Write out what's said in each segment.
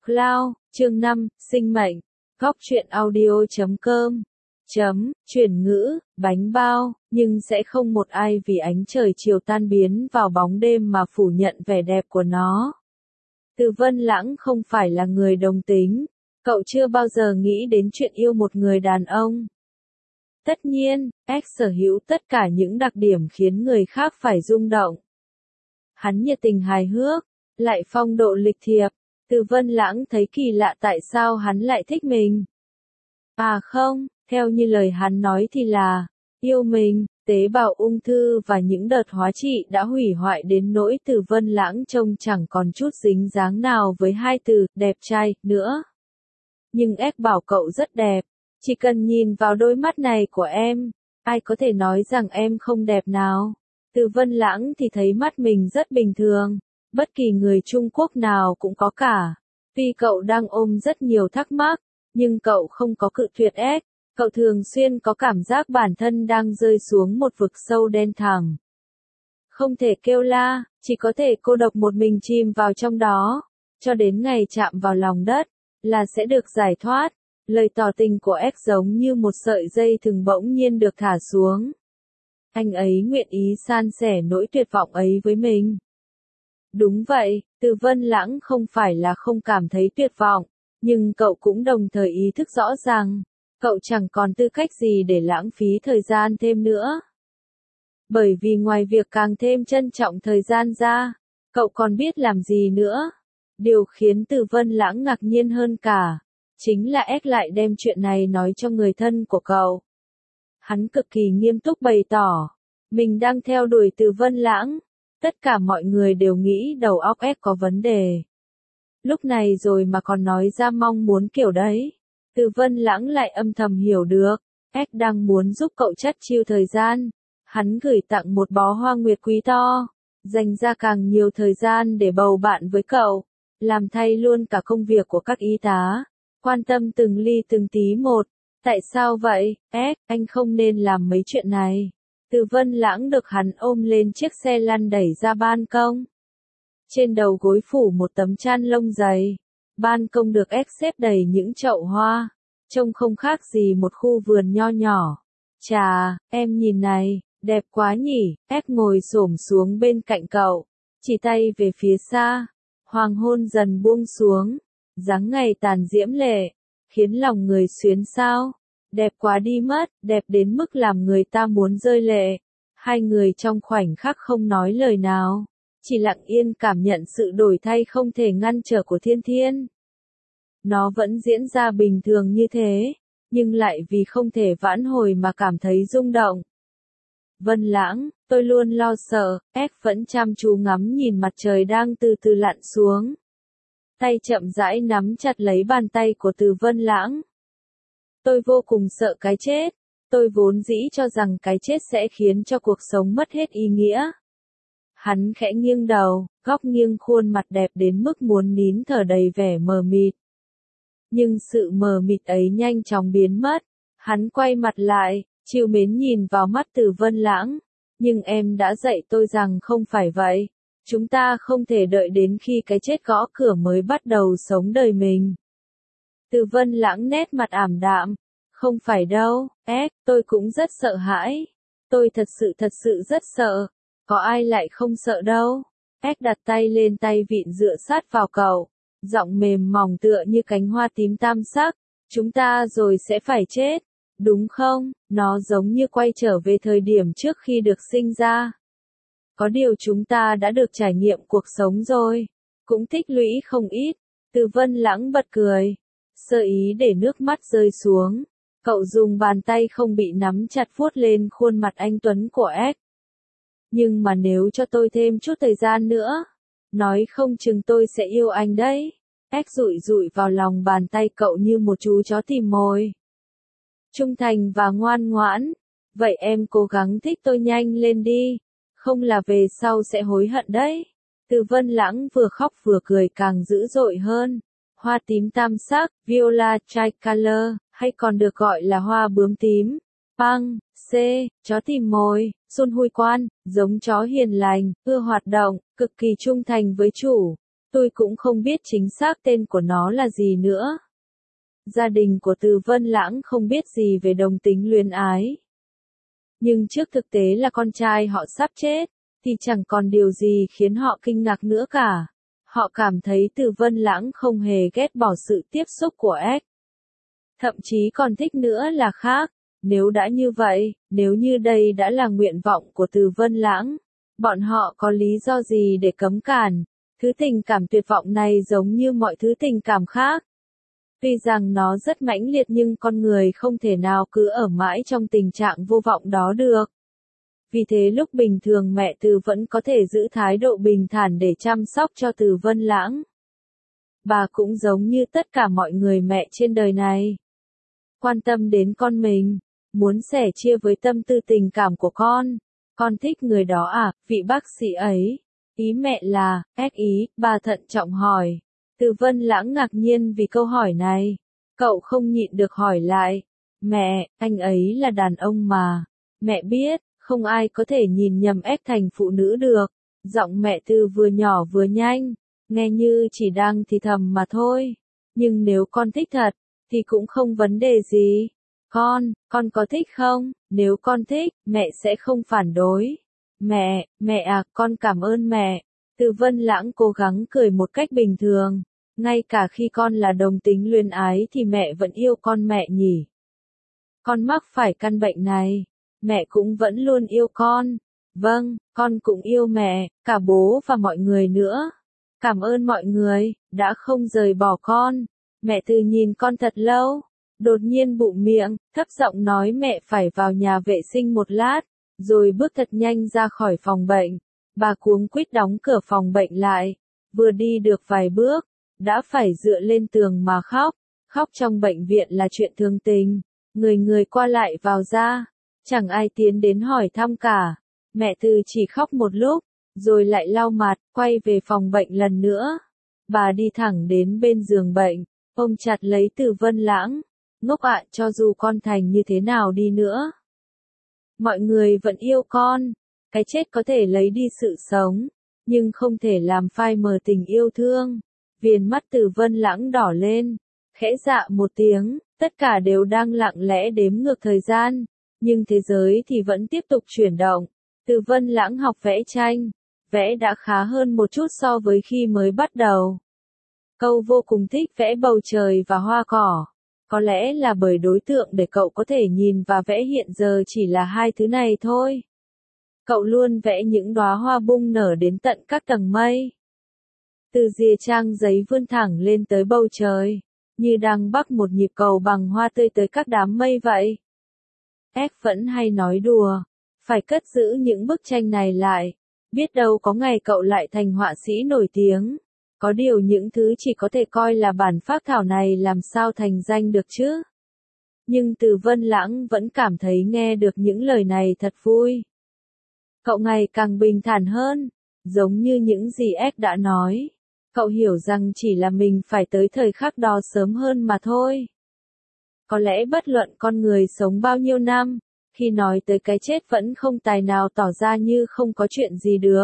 Cloud, chương 5, sinh mệnh. Góc truyện audio.com. Chuyển ngữ, bánh bao, nhưng sẽ không một ai vì ánh trời chiều tan biến vào bóng đêm mà phủ nhận vẻ đẹp của nó. Từ Vân Lãng không phải là người đồng tính. Cậu chưa bao giờ nghĩ đến chuyện yêu một người đàn ông. Tất nhiên, X sở hữu tất cả những đặc điểm khiến người khác phải rung động. Hắn nhiệt tình hài hước, lại phong độ lịch thiệp. Từ Vân Lãng thấy kỳ lạ tại sao hắn lại thích mình. À không, theo như lời hắn nói thì là, yêu mình, tế bào ung thư và những đợt hóa trị đã hủy hoại đến nỗi Từ Vân Lãng trông chẳng còn chút dính dáng nào với hai từ, đẹp trai, nữa. Nhưng X bảo cậu rất đẹp, chỉ cần nhìn vào đôi mắt này của em, ai có thể nói rằng em không đẹp nào. Từ Vân Lãng thì thấy mắt mình rất bình thường. Bất kỳ người Trung Quốc nào cũng có cả. Tuy cậu đang ôm rất nhiều thắc mắc, nhưng cậu không có cự tuyệt ép. Cậu thường xuyên có cảm giác bản thân đang rơi xuống một vực sâu đen thẳm. Không thể kêu la, chỉ có thể cô độc một mình chìm vào trong đó, cho đến ngày chạm vào lòng đất, là sẽ được giải thoát. Lời tỏ tình của X giống như một sợi dây thừng bỗng nhiên được thả xuống. Anh ấy nguyện ý san sẻ nỗi tuyệt vọng ấy với mình. Đúng vậy, Từ Vân Lãng không phải là không cảm thấy tuyệt vọng, nhưng cậu cũng đồng thời ý thức rõ rằng, cậu chẳng còn tư cách gì để lãng phí thời gian thêm nữa. Bởi vì ngoài việc càng thêm trân trọng thời gian ra, cậu còn biết làm gì nữa. Điều khiến Từ Vân Lãng ngạc nhiên hơn cả, chính là X lại đem chuyện này nói cho người thân của cậu. Hắn cực kỳ nghiêm túc bày tỏ, mình đang theo đuổi Từ Vân Lãng. Tất cả mọi người đều nghĩ đầu óc S có vấn đề. Lúc này rồi mà còn nói ra mong muốn kiểu đấy. Từ Vân Lãng lại âm thầm hiểu được, S đang muốn giúp cậu chất chiêu thời gian. Hắn gửi tặng một bó hoa nguyệt quý to, dành ra càng nhiều thời gian để bầu bạn với cậu, làm thay luôn cả công việc của các y tá, quan tâm từng ly từng tí một. Tại sao vậy, S, anh không nên làm mấy chuyện này. Từ Vân Lãng được hắn ôm lên chiếc xe lăn đẩy ra ban công. Trên đầu gối phủ một tấm chăn lông dày. Ban công được xếp đầy những chậu hoa. Trông không khác gì một khu vườn nho nhỏ. Chà, em nhìn này, đẹp quá nhỉ. Ngồi xổm xuống bên cạnh cậu. Chỉ tay về phía xa. Hoàng hôn dần buông xuống. Dáng ngày tàn diễm lệ. Khiến lòng người xuyến xao. Đẹp quá đi mất, đẹp đến mức làm người ta muốn rơi lệ. Hai người trong khoảnh khắc không nói lời nào, chỉ lặng yên cảm nhận sự đổi thay không thể ngăn trở của thiên thiên. Nó vẫn diễn ra bình thường như thế, nhưng lại vì không thể vãn hồi mà cảm thấy rung động. Vân Lãng, tôi luôn lo sợ, vẫn chăm chú ngắm nhìn mặt trời đang từ từ lặn xuống. Tay chậm rãi nắm chặt lấy bàn tay của Từ Vân Lãng. Tôi vô cùng sợ cái chết. Tôi vốn dĩ cho rằng cái chết sẽ khiến cho cuộc sống mất hết ý nghĩa. Hắn khẽ nghiêng đầu, góc nghiêng khuôn mặt đẹp đến mức muốn nín thở đầy vẻ mờ mịt. Nhưng sự mờ mịt ấy nhanh chóng biến mất. Hắn quay mặt lại, trìu mến nhìn vào mắt Từ Vân Lãng. Nhưng em đã dạy tôi rằng không phải vậy. Chúng ta không thể đợi đến khi cái chết gõ cửa mới bắt đầu sống đời mình. Từ Vân Lãng nét mặt ảm đạm. Không phải đâu, tôi cũng rất sợ hãi. Tôi thật sự rất sợ. Có ai lại không sợ đâu. Đặt tay lên tay vịn dựa sát vào cậu. Giọng mềm mỏng tựa như cánh hoa tím tam sắc. Chúng ta rồi sẽ phải chết. Đúng không? Nó giống như quay trở về thời điểm trước khi được sinh ra. Có điều chúng ta đã được trải nghiệm cuộc sống rồi. Cũng tích lũy không ít. Từ Vân Lãng bật cười. Sơ ý để nước mắt rơi xuống. Cậu dùng bàn tay không bị nắm chặt vuốt lên khuôn mặt anh tuấn của X. Nhưng mà nếu cho tôi thêm chút thời gian nữa, nói không chừng tôi sẽ yêu anh đấy. X dụi dụi vào lòng bàn tay cậu như một chú chó tìm mồi. Trung thành và ngoan ngoãn. Vậy em cố gắng thích tôi nhanh lên đi. Không là về sau sẽ hối hận đấy. Từ Vân Lãng vừa khóc vừa cười càng dữ dội hơn. Hoa tím tam sắc, viola tricolor, hay còn được gọi là hoa bướm tím. Pang, C, chó tìm mồi, Sun Hui Quan, giống chó hiền lành, ưa hoạt động, cực kỳ trung thành với chủ. Tôi cũng không biết chính xác tên của nó là gì nữa. Gia đình của Từ Vân Lãng không biết gì về đồng tính luyến ái. Nhưng trước thực tế là con trai họ sắp chết, thì chẳng còn điều gì khiến họ kinh ngạc nữa cả. Họ cảm thấy Từ Vân Lãng không hề ghét bỏ sự tiếp xúc của X. Thậm chí còn thích nữa là khác. Nếu đã như vậy, nếu như đây đã là nguyện vọng của Từ Vân Lãng, bọn họ có lý do gì để cấm cản? Thứ tình cảm tuyệt vọng này giống như mọi thứ tình cảm khác. Tuy rằng nó rất mãnh liệt nhưng con người không thể nào cứ ở mãi trong tình trạng vô vọng đó được. Vì thế lúc bình thường mẹ Từ vẫn có thể giữ thái độ bình thản để chăm sóc cho Từ Vân Lãng. Bà cũng giống như tất cả mọi người mẹ trên đời này. Quan tâm đến con mình, muốn sẻ chia với tâm tư tình cảm của con. Con thích người đó à, vị bác sĩ ấy. Ý mẹ là, ý, bà thận trọng hỏi. Từ Vân Lãng ngạc nhiên vì câu hỏi này. Cậu không nhịn được hỏi lại. Mẹ, anh ấy là đàn ông mà. Mẹ biết, không ai có thể nhìn nhầm thành phụ nữ được. Giọng mẹ Từ vừa nhỏ vừa nhanh, nghe như chỉ đang thì thầm mà thôi. Nhưng nếu con thích thật, thì cũng không vấn đề gì. Con có thích không? Nếu con thích, mẹ sẽ không phản đối. Mẹ à, con cảm ơn mẹ. Từ Vân Lãng cố gắng cười một cách bình thường. Ngay cả khi con là đồng tính luyến ái thì mẹ vẫn yêu con mẹ nhỉ. Con mắc phải căn bệnh này, mẹ cũng vẫn luôn yêu con. Vâng, con cũng yêu mẹ, cả bố và mọi người nữa. Cảm ơn mọi người, đã không rời bỏ con. Mẹ Từ nhìn con thật lâu, đột nhiên bụm miệng, thấp giọng nói mẹ phải vào nhà vệ sinh một lát, rồi bước thật nhanh ra khỏi phòng bệnh. Bà cuống quýt đóng cửa phòng bệnh lại, vừa đi được vài bước, đã phải dựa lên tường mà khóc. Khóc trong bệnh viện là chuyện thường tình, người qua lại vào ra, chẳng ai tiến đến hỏi thăm cả. Mẹ Từ chỉ khóc một lúc, rồi lại lau mặt, quay về phòng bệnh lần nữa. Bà đi thẳng đến bên giường bệnh, ôm chặt lấy Từ Vân Lãng. Ngốc ạ, cho dù con thành như thế nào đi nữa, mọi người vẫn yêu con. Cái chết có thể lấy đi sự sống, nhưng không thể làm phai mờ tình yêu thương. Viền mắt Từ Vân Lãng đỏ lên, khẽ dạ một tiếng, tất cả đều đang lặng lẽ đếm ngược thời gian, nhưng thế giới thì vẫn tiếp tục chuyển động. Từ Vân Lãng học vẽ tranh, vẽ đã khá hơn một chút so với khi mới bắt đầu. Cậu vô cùng thích vẽ bầu trời và hoa cỏ. Có lẽ là bởi đối tượng để cậu có thể nhìn và vẽ hiện giờ chỉ là hai thứ này thôi. Cậu luôn vẽ những đóa hoa bung nở đến tận các tầng mây. Từ rìa trang giấy vươn thẳng lên tới bầu trời, như đang bắc một nhịp cầu bằng hoa tươi tới các đám mây vậy. Vẫn hay nói đùa, phải cất giữ những bức tranh này lại, biết đâu có ngày cậu lại thành họa sĩ nổi tiếng. Có điều những thứ chỉ có thể coi là bản phác thảo này làm sao thành danh được chứ. Nhưng Từ Vân Lãng vẫn cảm thấy nghe được những lời này thật vui. Cậu ngày càng bình thản hơn, giống như những gì đã nói. Cậu hiểu rằng chỉ là mình phải tới thời khắc đó sớm hơn mà thôi. Có lẽ bất luận con người sống bao nhiêu năm, khi nói tới cái chết vẫn không tài nào tỏ ra như không có chuyện gì được.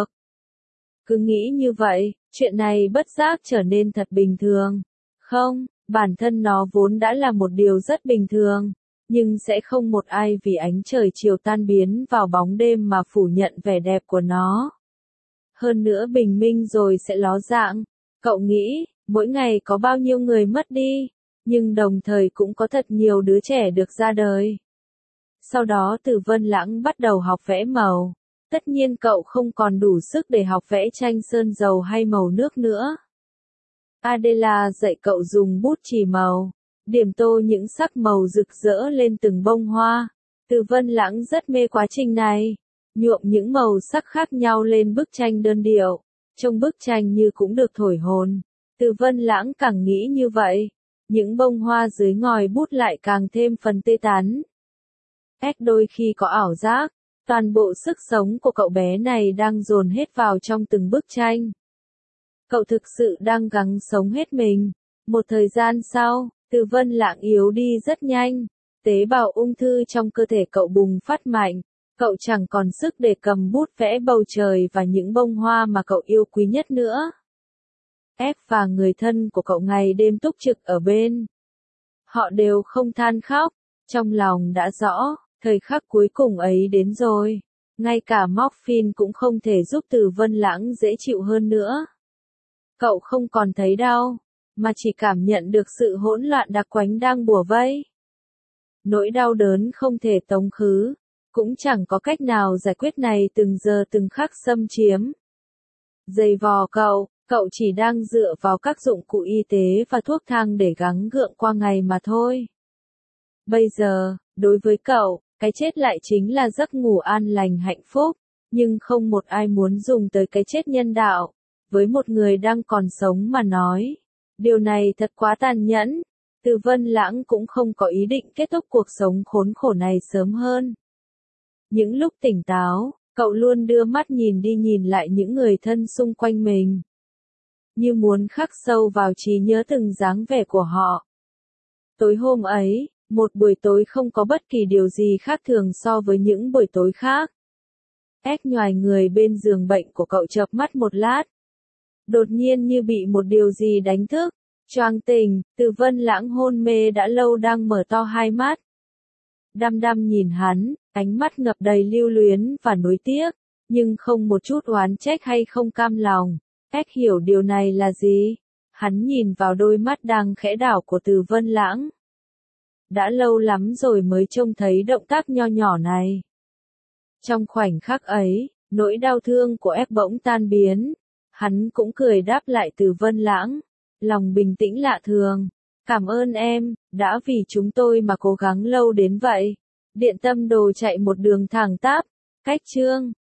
Cứ nghĩ như vậy, chuyện này bất giác trở nên thật bình thường. Không, bản thân nó vốn đã là một điều rất bình thường, nhưng sẽ không một ai vì ánh trời chiều tan biến vào bóng đêm mà phủ nhận vẻ đẹp của nó. Hơn nữa bình minh rồi sẽ ló dạng. Cậu nghĩ, mỗi ngày có bao nhiêu người mất đi, nhưng đồng thời cũng có thật nhiều đứa trẻ được ra đời. Sau đó Từ Vân Lãng bắt đầu học vẽ màu. Tất nhiên cậu không còn đủ sức để học vẽ tranh sơn dầu hay màu nước nữa. Adela dạy cậu dùng bút chì màu, điểm tô những sắc màu rực rỡ lên từng bông hoa. Từ Vân Lãng rất mê quá trình này, nhuộm những màu sắc khác nhau lên bức tranh đơn điệu, trông bức tranh như cũng được thổi hồn. Từ Vân Lãng càng nghĩ như vậy, những bông hoa dưới ngòi bút lại càng thêm phần tê tán. Đôi khi có ảo giác, toàn bộ sức sống của cậu bé này đang dồn hết vào trong từng bức tranh. Cậu thực sự đang gắng sống hết mình. Một thời gian sau, Từ Vân Lãng yếu đi rất nhanh. Tế bào ung thư trong cơ thể cậu bùng phát mạnh. Cậu chẳng còn sức để cầm bút vẽ bầu trời và những bông hoa mà cậu yêu quý nhất nữa. F và người thân của cậu ngày đêm túc trực ở bên. Họ đều không than khóc, trong lòng đã rõ, thời khắc cuối cùng ấy đến rồi. Ngay cả morphine cũng không thể giúp Từ Vân Lãng dễ chịu hơn nữa. Cậu không còn thấy đau, mà chỉ cảm nhận được sự hỗn loạn đặc quánh đang bủa vây. Nỗi đau đớn không thể tống khứ, cũng chẳng có cách nào giải quyết này từng giờ từng khắc xâm chiếm. Giày vò cậu chỉ đang dựa vào các dụng cụ y tế và thuốc thang để gắng gượng qua ngày mà thôi. Bây giờ, đối với cậu, cái chết lại chính là giấc ngủ an lành hạnh phúc, nhưng không một ai muốn dùng tới cái chết nhân đạo, với một người đang còn sống mà nói. Điều này thật quá tàn nhẫn, Từ Vân Lãng cũng không có ý định kết thúc cuộc sống khốn khổ này sớm hơn. Những lúc tỉnh táo, cậu luôn đưa mắt nhìn đi nhìn lại những người thân xung quanh mình. Như muốn khắc sâu vào trí nhớ từng dáng vẻ của họ. Tối hôm ấy, một buổi tối không có bất kỳ điều gì khác thường so với những buổi tối khác. Nhoài người bên giường bệnh của cậu chợp mắt một lát. Đột nhiên như bị một điều gì đánh thức, choàng tỉnh, Từ Vân Lãng hôn mê đã lâu đang mở to hai mắt. Đăm đăm nhìn hắn, ánh mắt ngập đầy lưu luyến và nuối tiếc, nhưng không một chút oán trách hay không cam lòng. Hiểu điều này là gì? Hắn nhìn vào đôi mắt đang khẽ đảo của Từ Vân Lãng. Đã lâu lắm rồi mới trông thấy động tác nho nhỏ này. Trong khoảnh khắc ấy, nỗi đau thương của bỗng tan biến. Hắn cũng cười đáp lại Từ Vân Lãng. Lòng bình tĩnh lạ thường. Cảm ơn em, đã vì chúng tôi mà cố gắng lâu đến vậy. Điện tâm đồ chạy một đường thẳng tắp. Cách chương